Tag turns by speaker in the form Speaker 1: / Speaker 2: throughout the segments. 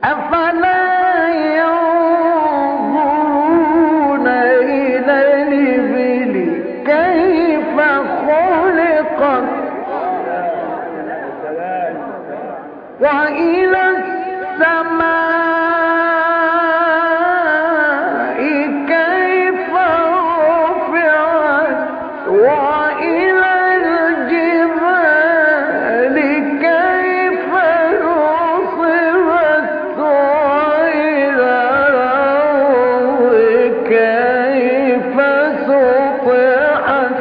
Speaker 1: أفلا ينظرون إلى الإبل كيف خلقت وإلى السماء كيف رفعت وإلى الجبال كيف نصبت وإلى الأرض كيف سطحت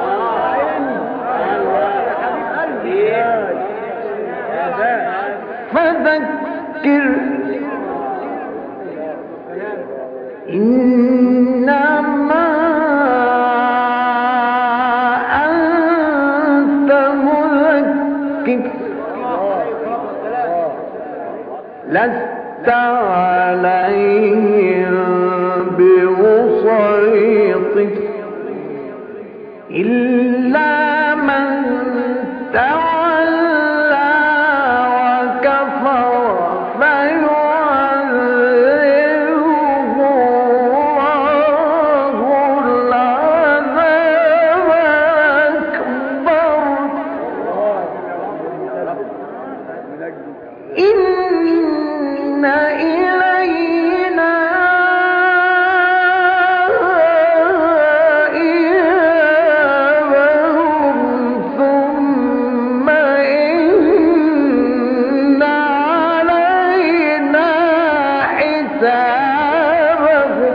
Speaker 1: فذكر إنما أنت مذكر لست عليهم بمسيطر إلا من تولى وكفر فيعذبه الله العذاب الأكبر إن إلينا إيابهم ثم إن علينا حسابهم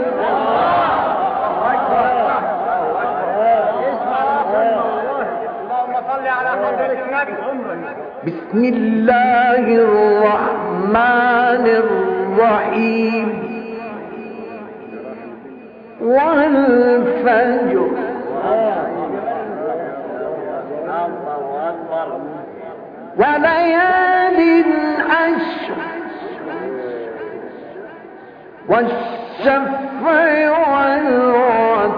Speaker 2: اللهم صل على حضرة النبي.
Speaker 1: بسم الله الرحمن الرحيم والفجر وليال عشر والشفع والوتر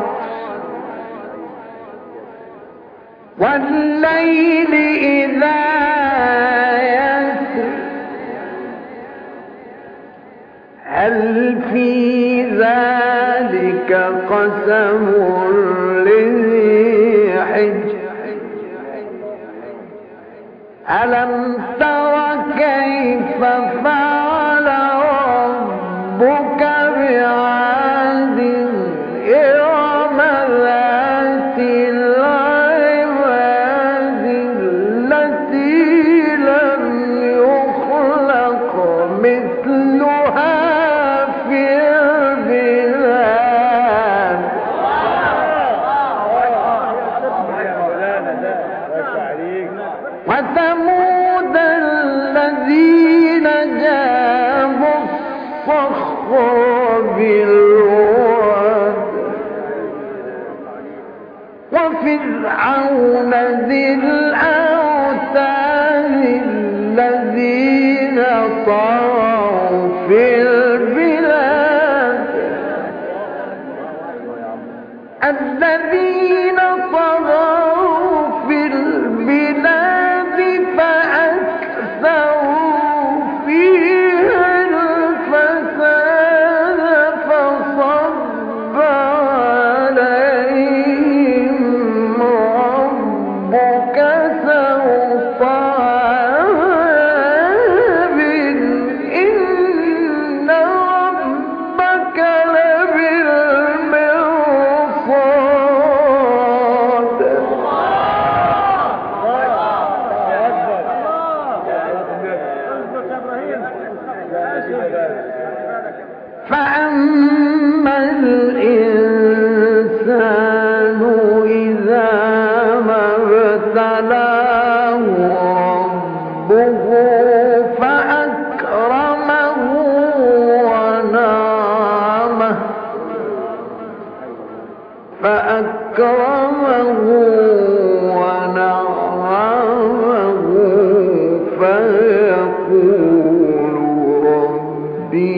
Speaker 1: والليل إذا يسر هل في ذلك قسم لذي حجر ألم تر كيف فعل ربك بعاد إرم ذات العماد التي لم يخلق مثلها في البلاد وثمود الذين جابوا الصخر بالواد وفرعون ذي الأوتاد الذين طغوا في البلاد الذين طغوا في البلاد فأكثروا فيها الفساد فصب عليهم ربك سوط عذاب إن ربك لبالمرصاد فأما الإنسان إذا ما ابتلاه ربه فأكرمه ونعمه فيقول ربي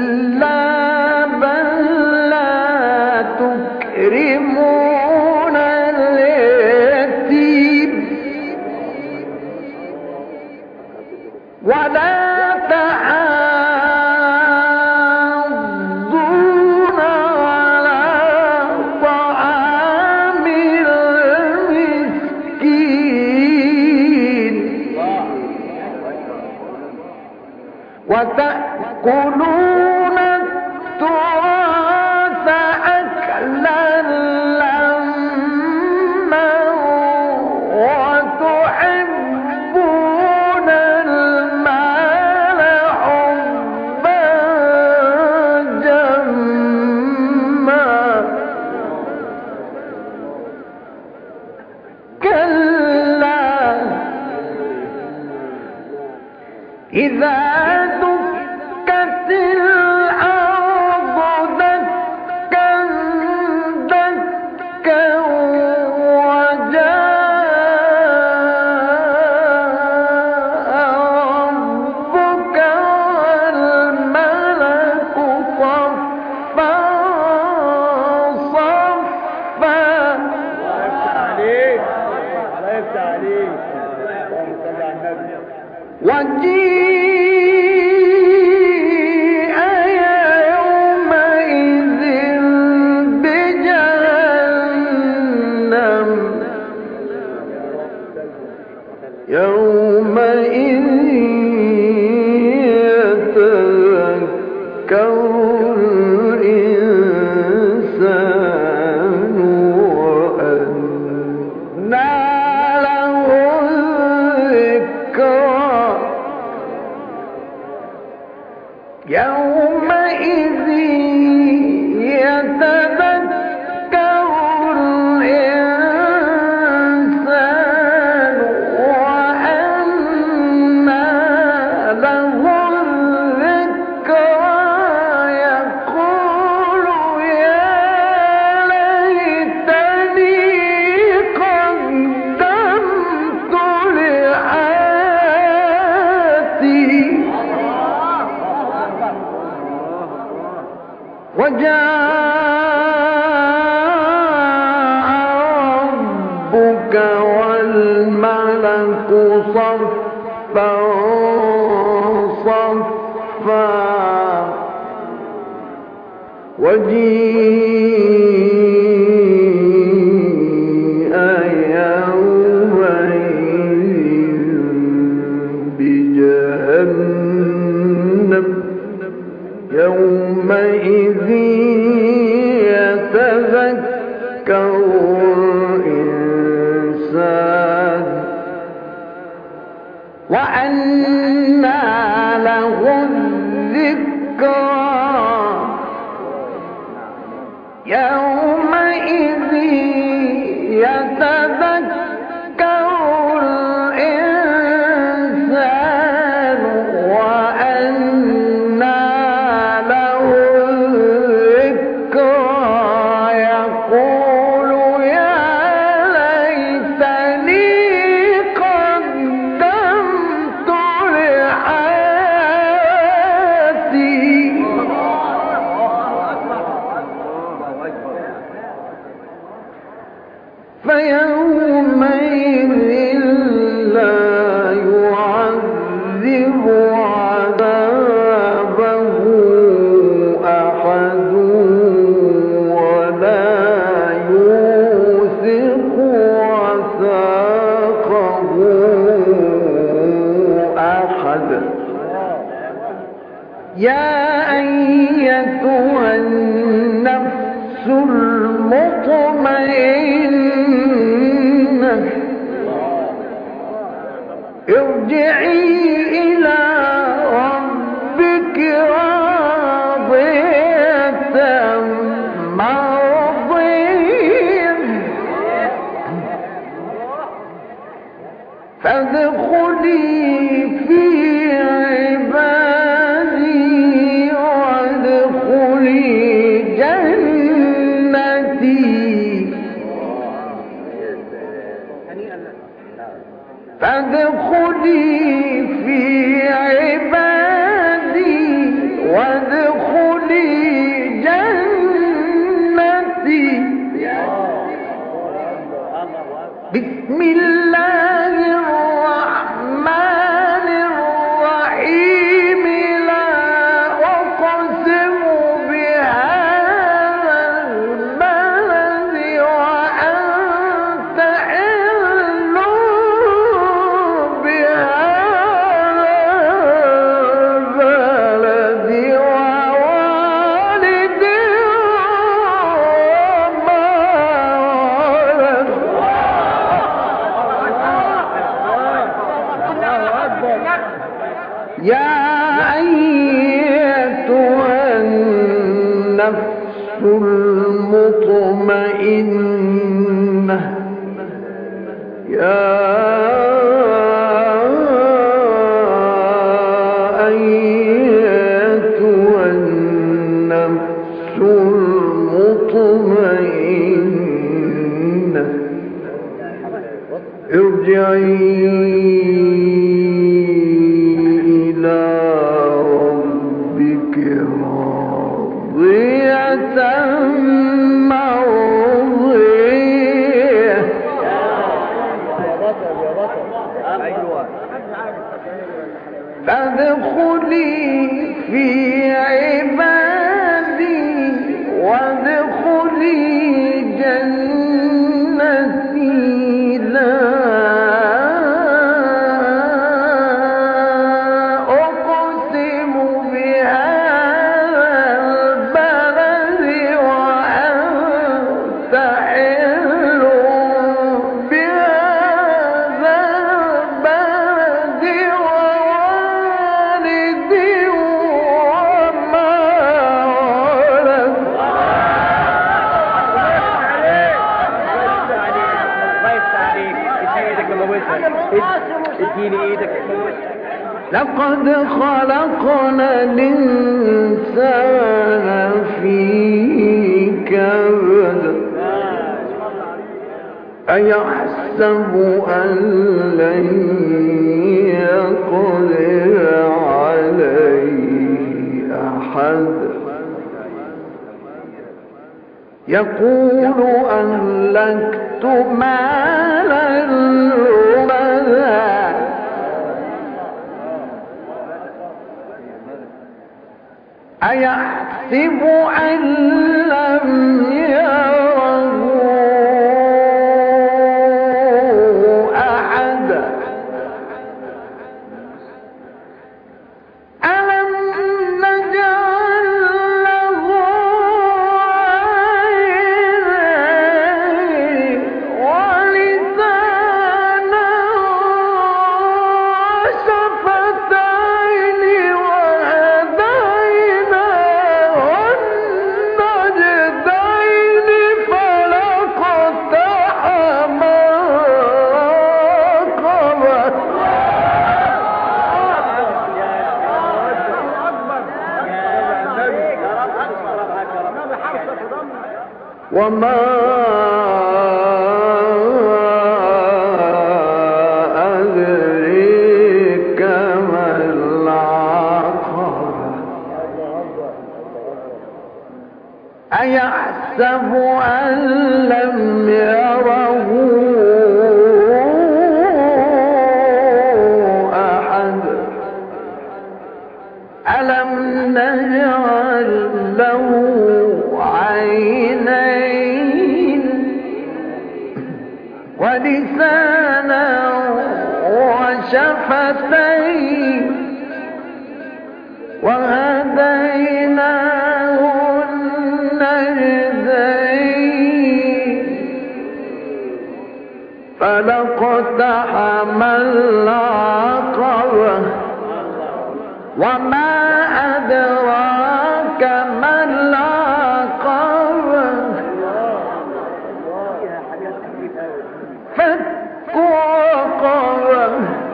Speaker 1: كلا بل لا تكرمون اليتيم ولا تحاضون على طعام المسكين وتأكلون التراث أكلا لما وتحبون المال حبا جما كلا إذا دكت الأرض دكا دكا وجاء ربك والملك صفا صفا وجيء يومئذ بجهنم يومئذ يتذكر الإنسان وأنى له الذكرى يومئذ يتذكر الإنسان وأنى له الذكرى يقول يا ليتني قدمت لحياتي وجاء ربك والملك صفا صفا وجيء يومئذ بجهنم يومئذ يتذكر الإنسان وأنى له الذكرى يومئذ يتذكر الإنسان وأنى له الذكرى يقول يا ليتني قدمت لحياتي فيومئذ لا يعذب عذابه أحد ولا يوثق وثاقه أحد يا أيتها النفس المطمئنة ارجعي إلى ربك راضية مرضية فادخلي في عبادي وادخلي جنتي فادخلي في عبادي وادخلي النفس المطمئنة يا أيتها النفس المطمئنة ارجعي إلى ربك راضية مرضية فادخلي في عبادي وادخلي جنتي لا أقسم بهذا البلد وأنت حل بهذا البلد ووالد وما ولد
Speaker 2: اديني ايدك
Speaker 1: لقد خلقنا الإنسان في كبد أيحسب أن لن يقدر عليه أحد يقول أهلكت مالا لبدا أيحسب أن لم يره أحد ألم نجعل له عينين ولسانا وشفتين وهديناه النجدين فلاقتحم العقبة وما أدريك ما العقبة أيحسب أن لم يره أحد ألم نجعل له عينين ولسانا وشفتين وهديناه النجدين فلاقتحم العقبة وما أدراك ما العقبة فك رقبة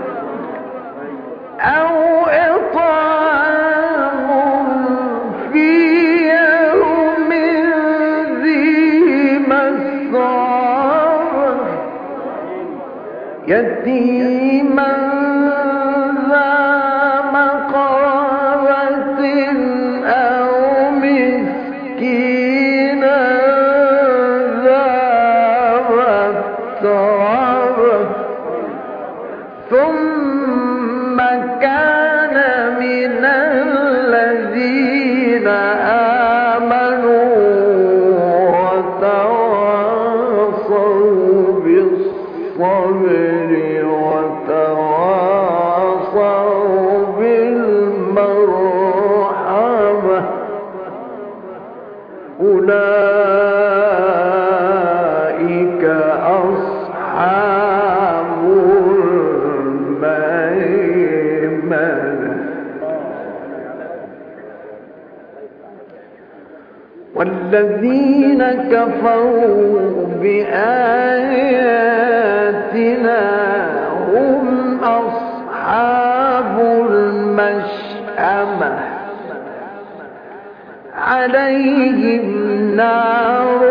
Speaker 1: أو إطعام في يوم ذي مسغبة يتيما ذا مقربة أو مسكينا ذا متربة ثم كان من الذين آمنوا وتواصوا بالصبر وتواصوا بالمرحمة أولئك أصحاب الميمنة والذين كفروا بآياتنا هم أصحاب المشأمة عليهم نار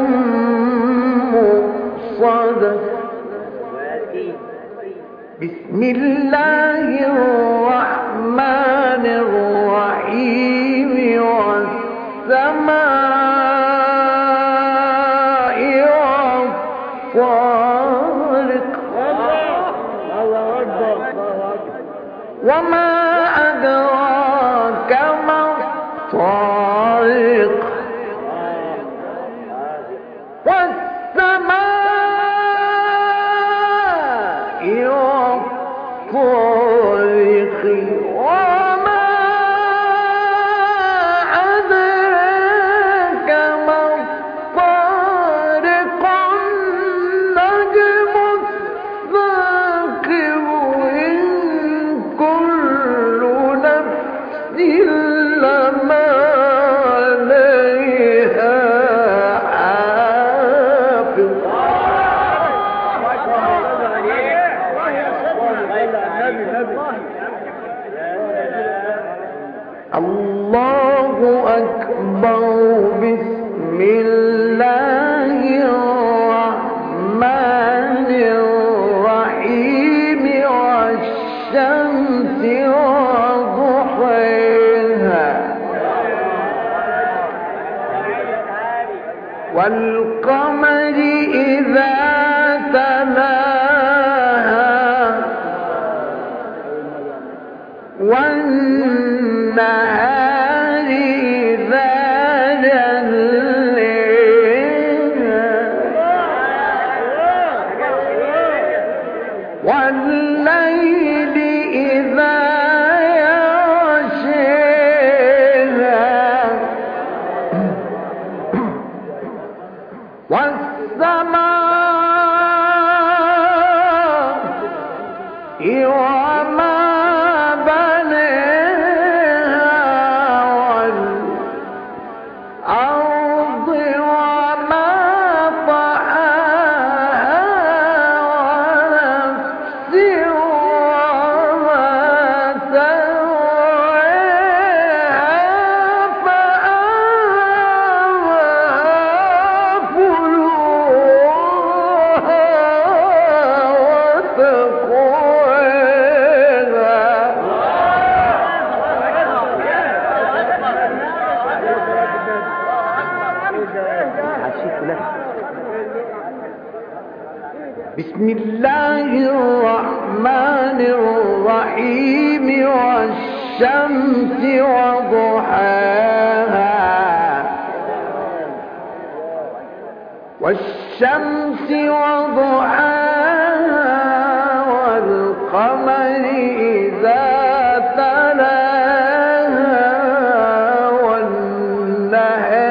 Speaker 1: مؤصدة. بسم الله الرحمن الرحيم والسماء والطارق وما أدراك ما الطارق والسماء والطارق وما أدراك ما الطارق النجم الثاقب إن كل نفس لما عليها حافظ. الله أكبر. بسم الله الرحمن الرحيم والشمس وضحيها والقمر إذا تلاها والنهار إذا جليها والليل إذا يغشيها والسماء وما بنيها والأرض وما طحاها ونفس وما سواها فألهمها فجورها بسم الله الرحمن الرحيم والشمس وضحاها والشمس وضحاها والقمر إذا تلاها والنهار